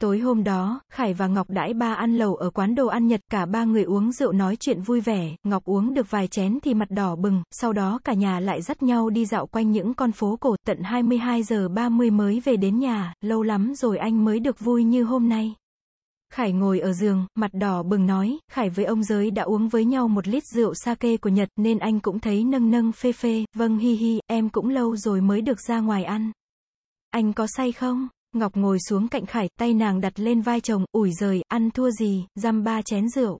Tối hôm đó, Khải và Ngọc đãi ba ăn lẩu ở quán đồ ăn Nhật, cả ba người uống rượu nói chuyện vui vẻ, Ngọc uống được vài chén thì mặt đỏ bừng, sau đó cả nhà lại dắt nhau đi dạo quanh những con phố cổ, tận 22:30 mới về đến nhà, lâu lắm rồi anh mới được vui như hôm nay. Khải ngồi ở giường, mặt đỏ bừng nói, Khải với ông Giới đã uống với nhau 1 lít rượu sake của Nhật nên anh cũng thấy nâng nâng phê phê, vâng hi hi, em cũng lâu rồi mới được ra ngoài ăn. Anh có say không? Ngọc ngồi xuống cạnh Khải, tay nàng đặt lên vai chồng, ủi giời, ăn thua gì, dăm 3 chén rượu.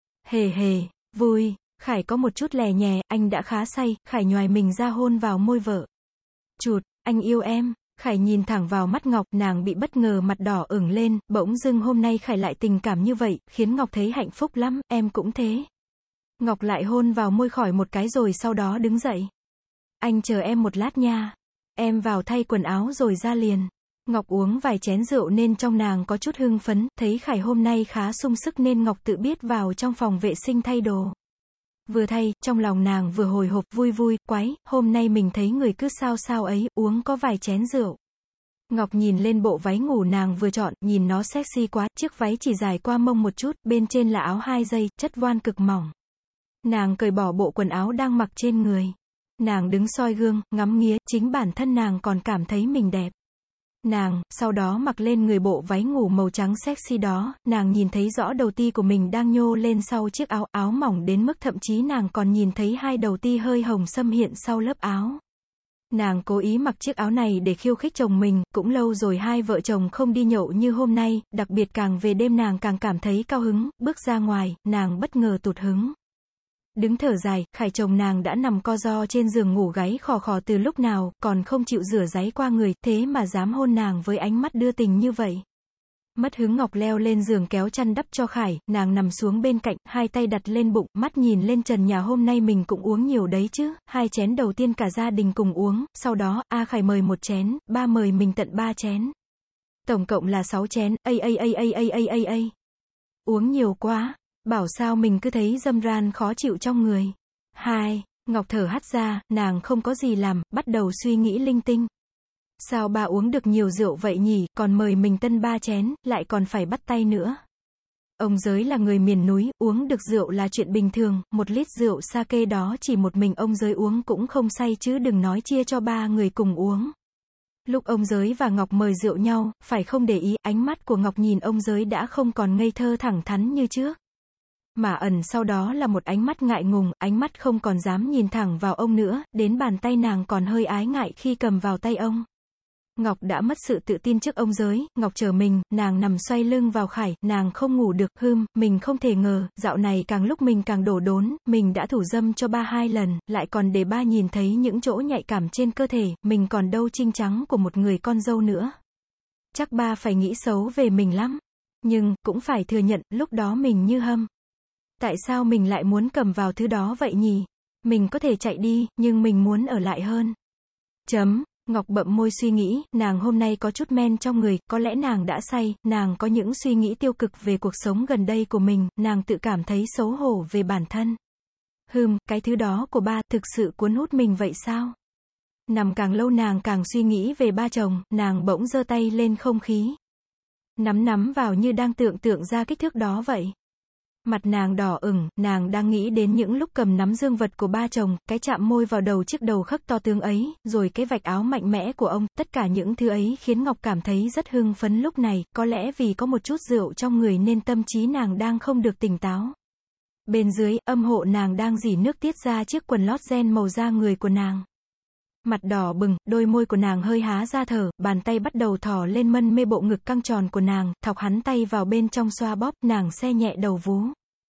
Hề hề, vui, Khải có một chút lè nhè, anh đã khá say, Khải nhoài mình ra hôn vào môi vợ. Chụt, anh yêu em. Khải nhìn thẳng vào mắt Ngọc, nàng bị bất ngờ mặt đỏ ửng lên, bỗng dưng hôm nay Khải lại tình cảm như vậy, khiến Ngọc thấy hạnh phúc lắm, em cũng thế. Ngọc lại hôn vào môi khỏi một cái rồi sau đó đứng dậy. Anh chờ em một lát nha. Em vào thay quần áo rồi ra liền. Ngọc uống vài chén rượu nên trong nàng có chút hưng phấn, thấy Khải hôm nay khá sung sức nên Ngọc tự biết vào trong phòng vệ sinh thay đồ. Vừa thay, trong lòng nàng vừa hồi hộp, vui vui, quái, hôm nay mình thấy người cứ sao sao ấy, uống có vài chén rượu. Ngọc nhìn lên bộ váy ngủ nàng vừa chọn, nhìn nó sexy quá, chiếc váy chỉ dài qua mông một chút, bên trên là áo 2 dây, chất voan cực mỏng. Nàng cởi bỏ bộ quần áo đang mặc trên người. Nàng đứng soi gương, ngắm nghía, chính bản thân nàng còn cảm thấy mình đẹp. Nàng, sau đó mặc lên người bộ váy ngủ màu trắng sexy đó, nàng nhìn thấy rõ đầu ti của mình đang nhô lên sau chiếc áo mỏng đến mức thậm chí nàng còn nhìn thấy hai đầu ti hơi hồng xâm hiện sau lớp áo. Nàng cố ý mặc chiếc áo này để khiêu khích chồng mình, cũng lâu rồi hai vợ chồng không đi nhậu như hôm nay, đặc biệt càng về đêm nàng càng cảm thấy cao hứng, bước ra ngoài, nàng bất ngờ tụt hứng. Đứng thở dài, Khải chồng nàng đã nằm co ro trên giường ngủ gáy khò khò từ lúc nào, còn không chịu rửa ráy qua người, thế mà dám hôn nàng với ánh mắt đưa tình như vậy. Mất hứng Ngọc leo lên giường kéo chăn đắp cho Khải, nàng nằm xuống bên cạnh, hai tay đặt lên bụng, mắt nhìn lên trần nhà hôm nay mình cũng uống nhiều đấy chứ, 2 chén đầu tiên cả gia đình cùng uống, sau đó, Khải mời 1 chén, ba mời mình tận 3 chén. Tổng cộng là 6 chén, Uống nhiều quá. Bảo sao mình cứ thấy dâm ran khó chịu trong người. 2. Ngọc thở hắt ra, nàng không có gì làm, bắt đầu suy nghĩ linh tinh. Sao bà uống được nhiều rượu vậy nhỉ, còn mời mình tân 3 chén, lại còn phải bắt tay nữa. Ông Giới là người miền núi, uống được rượu là chuyện bình thường, 1 lít rượu sake đó chỉ một mình ông Giới uống cũng không say chứ đừng nói chia cho 3 người cùng uống. Lúc ông Giới và Ngọc mời rượu nhau, phải không để ý, ánh mắt của Ngọc nhìn ông Giới đã không còn ngây thơ thẳng thắn như trước. Mà ẩn sau đó là một ánh mắt ngại ngùng, ánh mắt không còn dám nhìn thẳng vào ông nữa, đến bàn tay nàng còn hơi ái ngại khi cầm vào tay ông. Ngọc đã mất sự tự tin trước ông Giới, Ngọc chờ mình, nàng nằm xoay lưng vào Khải, nàng không ngủ được, mình không thể ngờ, dạo này càng lúc mình càng đổ đốn, mình đã thủ dâm cho ba 2 lần, lại còn để ba nhìn thấy những chỗ nhạy cảm trên cơ thể, mình còn đâu trinh trắng của một người con dâu nữa. Chắc ba phải nghĩ xấu về mình lắm. Nhưng, cũng phải thừa nhận, lúc đó mình như hâm. Tại sao mình lại muốn cầm vào thứ đó vậy nhỉ? Mình có thể chạy đi, nhưng mình muốn ở lại hơn. Ngọc bậm môi suy nghĩ, nàng hôm nay có chút men trong người, có lẽ nàng đã say, nàng có những suy nghĩ tiêu cực về cuộc sống gần đây của mình, nàng tự cảm thấy xấu hổ về bản thân. Cái thứ đó của ba, thực sự cuốn hút mình vậy sao? Nằm càng lâu nàng càng suy nghĩ về ba chồng, nàng bỗng giơ tay lên không khí. Nắm vào như đang tưởng tượng ra kích thước đó vậy. Mặt nàng đỏ ửng, nàng đang nghĩ đến những lúc cầm nắm dương vật của ba chồng, cái chạm môi vào đầu chiếc đầu khắc to tướng ấy, rồi cái vạch áo mạnh mẽ của ông, tất cả những thứ ấy khiến Ngọc cảm thấy rất hưng phấn lúc này, có lẽ vì có một chút rượu trong người nên tâm trí nàng đang không được tỉnh táo. Bên dưới, âm hộ nàng đang rỉ nước tiết ra chiếc quần lót ren màu da người của nàng. Mặt đỏ bừng, đôi môi của nàng hơi há ra thở, bàn tay bắt đầu thò lên mân mê bộ ngực căng tròn của nàng, thọc hắn tay vào bên trong xoa bóp, nàng se nhẹ đầu vú.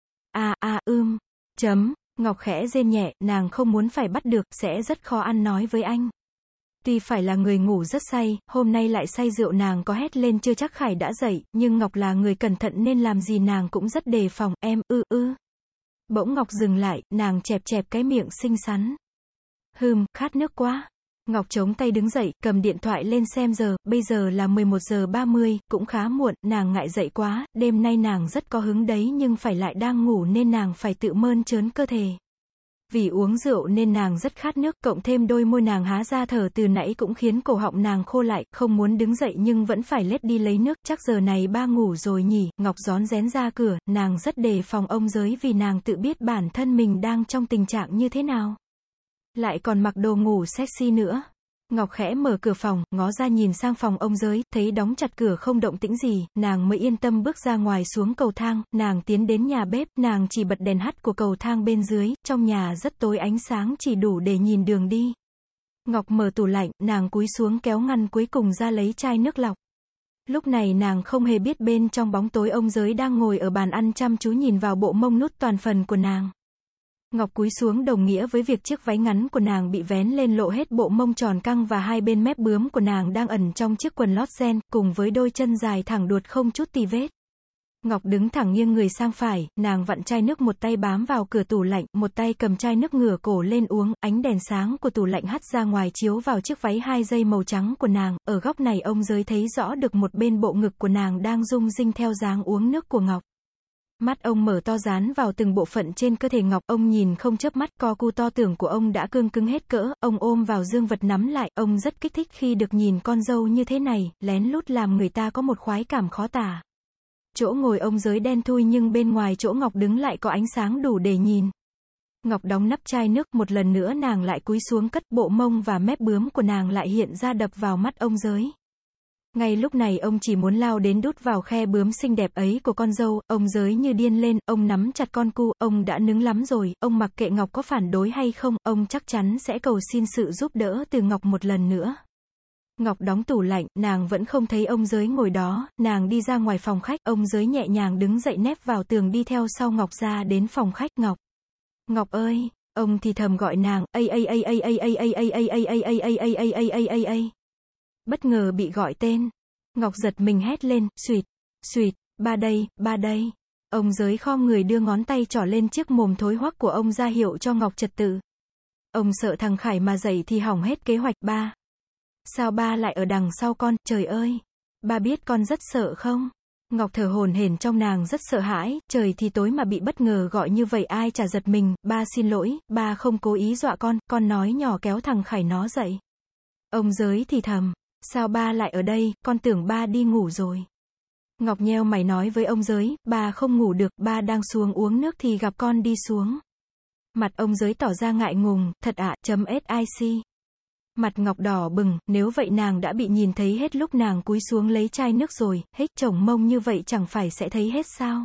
Ngọc khẽ rên nhẹ, nàng không muốn phải bắt được, sẽ rất khó ăn nói với anh. Tuy phải là người ngủ rất say, hôm nay lại say rượu nàng có hét lên chưa chắc Khải đã dậy, nhưng Ngọc là người cẩn thận nên làm gì nàng cũng rất đề phòng, Bỗng Ngọc dừng lại, nàng chẹp cái miệng xinh xắn. Khát nước quá. Ngọc chống tay đứng dậy, cầm điện thoại lên xem giờ, bây giờ là 11:30, cũng khá muộn, nàng ngại dậy quá, đêm nay nàng rất có hứng đấy nhưng phải lại đang ngủ nên nàng phải tự mơn trớn cơ thể. Vì uống rượu nên nàng rất khát nước, cộng thêm đôi môi nàng há ra thở từ nãy cũng khiến cổ họng nàng khô lại, không muốn đứng dậy nhưng vẫn phải lết đi lấy nước, chắc giờ này ba ngủ rồi nhỉ. Ngọc rón rén ra cửa, nàng rất đề phòng ông Giới vì nàng tự biết bản thân mình đang trong tình trạng như thế nào. Lại còn mặc đồ ngủ sexy nữa. Ngọc khẽ mở cửa phòng, ngó ra nhìn sang phòng ông Giới, thấy đóng chặt cửa không động tĩnh gì, nàng mới yên tâm bước ra ngoài xuống cầu thang, nàng tiến đến nhà bếp, nàng chỉ bật đèn hắt của cầu thang bên dưới, trong nhà rất tối ánh sáng chỉ đủ để nhìn đường đi. Ngọc mở tủ lạnh, nàng cúi xuống kéo ngăn cuối cùng ra lấy chai nước lọc. Lúc này nàng không hề biết bên trong bóng tối ông Giới đang ngồi ở bàn ăn chăm chú nhìn vào bộ mông nút toàn phần của nàng. Ngọc cúi xuống đồng nghĩa với việc chiếc váy ngắn của nàng bị vén lên lộ hết bộ mông tròn căng và hai bên mép bướm của nàng đang ẩn trong chiếc quần lót ren, cùng với đôi chân dài thẳng đuột không chút tì vết. Ngọc đứng thẳng nghiêng người sang phải, nàng vặn chai nước một tay bám vào cửa tủ lạnh, một tay cầm chai nước ngửa cổ lên uống, ánh đèn sáng của tủ lạnh hắt ra ngoài chiếu vào chiếc váy 2 dây màu trắng của nàng, ở góc này ông Giới thấy rõ được một bên bộ ngực của nàng đang rung rinh theo dáng uống nước của Ngọc. Mắt ông mở to dán vào từng bộ phận trên cơ thể Ngọc, ông nhìn không chớp mắt, co cu to tưởng của ông đã cương cứng hết cỡ, ông ôm vào dương vật nắm lại, ông rất kích thích khi được nhìn con dâu như thế này, lén lút làm người ta có một khoái cảm khó tả. Chỗ ngồi ông Giới đen thui nhưng bên ngoài chỗ Ngọc đứng lại có ánh sáng đủ để nhìn. Ngọc đóng nắp chai nước, một lần nữa nàng lại cúi xuống cất, bộ mông và mép bướm của nàng lại hiện ra đập vào mắt ông Giới. Ngay lúc này ông chỉ muốn lao đến đút vào khe bướm xinh đẹp ấy của con dâu, ông Giới như điên lên, ông nắm chặt con cu, ông đã nứng lắm rồi, ông mặc kệ Ngọc có phản đối hay không, ông chắc chắn sẽ cầu xin sự giúp đỡ từ Ngọc một lần nữa. Ngọc đóng tủ lạnh, nàng vẫn không thấy ông Giới ngồi đó, nàng đi ra ngoài phòng khách, ông Giới nhẹ nhàng đứng dậy nép vào tường đi theo sau Ngọc ra đến phòng khách. Ngọc, Ngọc ơi, ông thì thầm gọi nàng, bất ngờ bị gọi tên. Ngọc giật mình hét lên, suýt, suýt, ba đây, ba đây. Ông Giới khom người đưa ngón tay trỏ lên chiếc mồm thối hoắc của ông ra hiệu cho Ngọc trật tự. Ông sợ thằng Khải mà dậy thì hỏng hết kế hoạch. Ba, sao ba lại ở đằng sau con, trời ơi, ba biết con rất sợ không? Ngọc thở hổn hển, trong nàng rất sợ hãi, trời thì tối mà bị bất ngờ gọi như vậy ai chả giật mình. Ba xin lỗi, ba không cố ý dọa con nói nhỏ kéo thằng Khải nó dậy. Ông Giới thì thầm, sao ba lại ở đây, con tưởng ba đi ngủ rồi. Ngọc nheo mày nói với ông Giới, ba không ngủ được, ba đang xuống uống nước thì gặp con đi xuống. Mặt ông Giới tỏ ra ngại ngùng, thật ạ, .sic. Mặt Ngọc đỏ bừng, nếu vậy nàng đã bị nhìn thấy hết lúc nàng cúi xuống lấy chai nước rồi, hếch chồng mông như vậy chẳng phải sẽ thấy hết sao.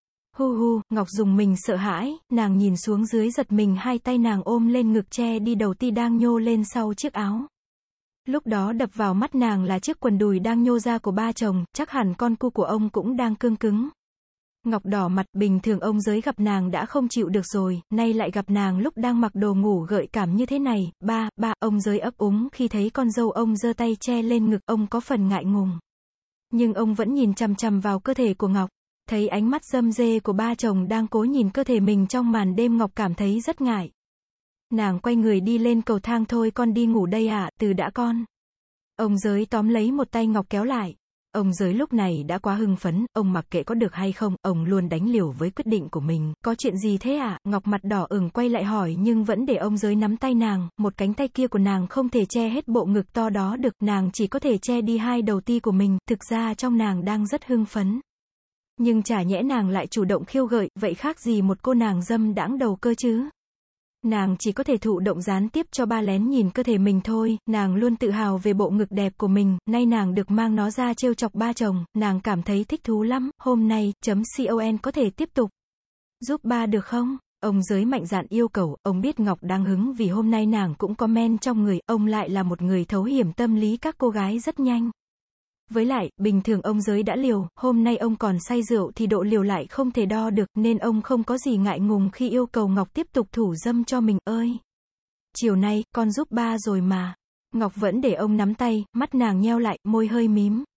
Hu hu, Ngọc dùng mình sợ hãi, nàng nhìn xuống dưới giật mình, hai tay nàng ôm lên ngực che đi đầu ti đang nhô lên sau chiếc áo. Lúc đó đập vào mắt nàng là chiếc quần đùi đang nhô ra của ba chồng, chắc hẳn con cu của ông cũng đang cương cứng. Ngọc đỏ mặt, bình thường ông Giới gặp nàng đã không chịu được rồi, nay lại gặp nàng lúc đang mặc đồ ngủ gợi cảm như thế này. Ba, ông Giới ấp úng khi thấy con dâu ông giơ tay che lên ngực, ông có phần ngại ngùng. Nhưng ông vẫn nhìn chằm chằm vào cơ thể của Ngọc, thấy ánh mắt râm rê của ba chồng đang cố nhìn cơ thể mình trong màn đêm, Ngọc cảm thấy rất ngại. Nàng quay người đi lên cầu thang, thôi con đi ngủ đây ạ, từ đã con. Ông Giới tóm lấy một tay Ngọc kéo lại. Ông Giới lúc này đã quá hưng phấn, ông mặc kệ có được hay không, ông luôn đánh liều với quyết định của mình. Có chuyện gì thế ạ? Ngọc mặt đỏ ửng quay lại hỏi nhưng vẫn để ông Giới nắm tay nàng, một cánh tay kia của nàng không thể che hết bộ ngực to đó được, nàng chỉ có thể che đi hai đầu ti của mình, thực ra trong nàng đang rất hưng phấn. Nhưng chả nhẽ nàng lại chủ động khiêu gợi, vậy khác gì một cô nàng dâm đãng đầu cơ chứ? Nàng chỉ có thể thụ động gián tiếp cho ba lén nhìn cơ thể mình thôi, nàng luôn tự hào về bộ ngực đẹp của mình, nay nàng được mang nó ra trêu chọc ba chồng, nàng cảm thấy thích thú lắm, hôm nay, .con có thể tiếp tục. Giúp ba được không? Ông Giới mạnh dạn yêu cầu, ông biết Ngọc đang hứng vì hôm nay nàng cũng có men trong người, ông lại là một người thấu hiểu tâm lý các cô gái rất nhanh. Với lại, bình thường ông Giới đã liều, hôm nay ông còn say rượu thì độ liều lại không thể đo được, nên ông không có gì ngại ngùng khi yêu cầu Ngọc tiếp tục thủ dâm cho mình. Ơi, chiều nay, con giúp ba rồi mà. Ngọc vẫn để ông nắm tay, mắt nàng nheo lại, môi hơi mím.